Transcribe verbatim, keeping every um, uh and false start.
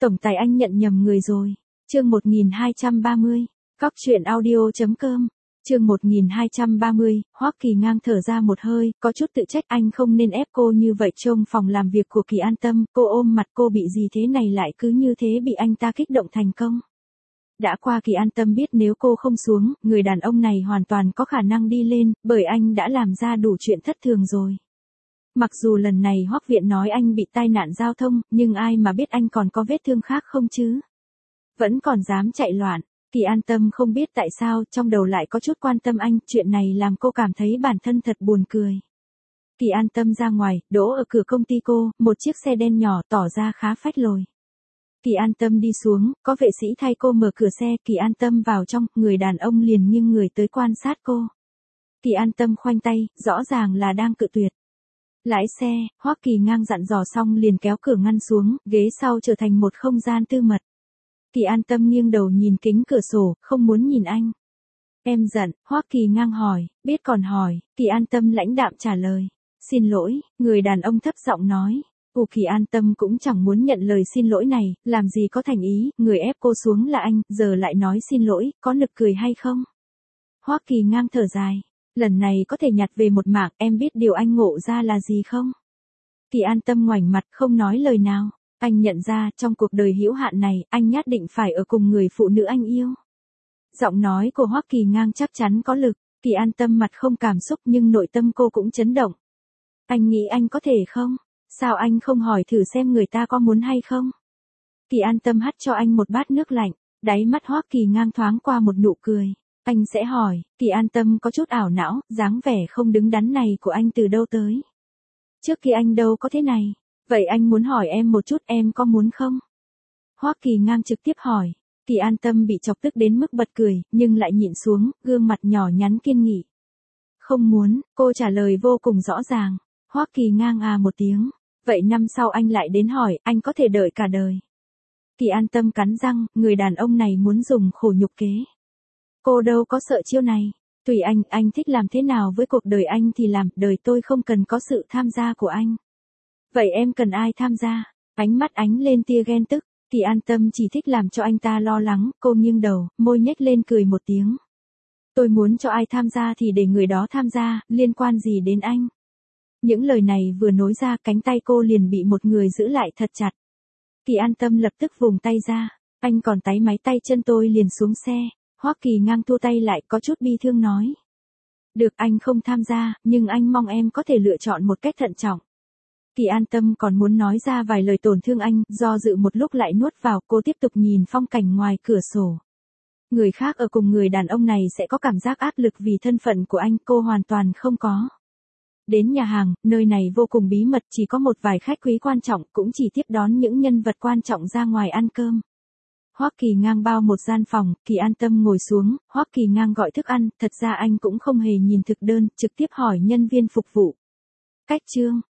Tổng tài anh nhận nhầm người rồi. Chương một nghìn hai trăm ba mươi. Cóc truyện audio.com. Chương một nghìn hai trăm ba mươi, Hoắc Kỳ Ngang thở ra một hơi, có chút tự trách anh không nên ép cô như vậy. Trong phòng làm việc của Kỳ An Tâm, cô ôm mặt, cô bị gì thế này lại cứ như thế bị anh ta kích động thành công. Đã qua Kỳ An Tâm biết nếu cô không xuống, người đàn ông này hoàn toàn có khả năng đi lên, bởi anh đã làm ra đủ chuyện thất thường rồi. Mặc dù lần này Hoắc Viện nói anh bị tai nạn giao thông, nhưng ai mà biết anh còn có vết thương khác không chứ? Vẫn còn dám chạy loạn. Kỳ An Tâm không biết tại sao trong đầu lại có chút quan tâm anh, chuyện này làm cô cảm thấy bản thân thật buồn cười. Kỳ An Tâm ra ngoài, đỗ ở cửa công ty cô, một chiếc xe đen nhỏ tỏ ra khá phách lối. Kỳ An Tâm đi xuống, có vệ sĩ thay cô mở cửa xe, Kỳ An Tâm vào trong, người đàn ông liền nghiêng người tới quan sát cô. Kỳ An Tâm khoanh tay, rõ ràng là đang cự tuyệt. Lái xe, Hoắc Kỳ Ngang dặn dò xong liền kéo cửa ngăn xuống, ghế sau trở thành một không gian tư mật. Kỳ An Tâm nghiêng đầu nhìn kính cửa sổ, không muốn nhìn anh. Em giận, Hoắc Kỳ Ngang hỏi, biết còn hỏi, Kỳ An Tâm lãnh đạm trả lời. Xin lỗi, người đàn ông thấp giọng nói. Ồ, Kỳ An Tâm cũng chẳng muốn nhận lời xin lỗi này, làm gì có thành ý, người ép cô xuống là anh, giờ lại nói xin lỗi, có nực cười hay không? Hoắc Kỳ Ngang thở dài. Lần này có thể nhặt về một mạng, em biết điều anh ngộ ra là gì không? Kỳ An Tâm ngoảnh mặt không nói lời nào. Anh nhận ra, trong cuộc đời hữu hạn này, anh nhất định phải ở cùng người phụ nữ anh yêu. Giọng nói của Hoắc Kỳ Ngang chắc chắn có lực, Kỳ An Tâm mặt không cảm xúc nhưng nội tâm cô cũng chấn động. Anh nghĩ anh có thể không? Sao anh không hỏi thử xem người ta có muốn hay không? Kỳ An Tâm hắt cho anh một bát nước lạnh, đáy mắt Hoắc Kỳ Ngang thoáng qua một nụ cười. Anh sẽ hỏi, Kỳ An Tâm có chút ảo não, dáng vẻ không đứng đắn này của anh từ đâu tới? Trước kia anh đâu có thế này. Vậy anh muốn hỏi em một chút, em có muốn không? Hoắc Kỳ Ngang trực tiếp hỏi. Kỳ An Tâm bị chọc tức đến mức bật cười, nhưng lại nhịn xuống, gương mặt nhỏ nhắn kiên nghị. Không muốn, cô trả lời vô cùng rõ ràng. Hoắc Kỳ Ngang à một tiếng. Vậy năm sau anh lại đến hỏi, anh có thể đợi cả đời. Kỳ An Tâm cắn răng, người đàn ông này muốn dùng khổ nhục kế. Cô đâu có sợ chiêu này. Tùy anh, anh thích làm thế nào với cuộc đời anh thì làm, đời tôi không cần có sự tham gia của anh. Vậy em cần ai tham gia? Ánh mắt ánh lên tia ghen tức, Kỳ An Tâm chỉ thích làm cho anh ta lo lắng, cô nghiêng đầu, môi nhếch lên cười một tiếng. Tôi muốn cho ai tham gia thì để người đó tham gia, liên quan gì đến anh? Những lời này vừa nói ra, cánh tay cô liền bị một người giữ lại thật chặt. Kỳ An Tâm lập tức vùng tay ra, anh còn táy máy tay chân tôi liền xuống xe. Hoắc Kỳ Ngang thu tay lại, có chút bi thương nói. Được, anh không tham gia, nhưng anh mong em có thể lựa chọn một cách thận trọng. Kỳ An Tâm còn muốn nói ra vài lời tổn thương anh, do dự một lúc lại nuốt vào, cô tiếp tục nhìn phong cảnh ngoài cửa sổ. Người khác ở cùng người đàn ông này sẽ có cảm giác áp lực vì thân phận của anh, cô hoàn toàn không có. Đến nhà hàng, nơi này vô cùng bí mật, chỉ có một vài khách quý quan trọng, cũng chỉ tiếp đón những nhân vật quan trọng ra ngoài ăn cơm. Hoắc Kỳ Ngang bao một gian phòng, Kỳ An Tâm ngồi xuống, Hoắc Kỳ Ngang gọi thức ăn, thật ra anh cũng không hề nhìn thực đơn, trực tiếp hỏi nhân viên phục vụ. Cách trương,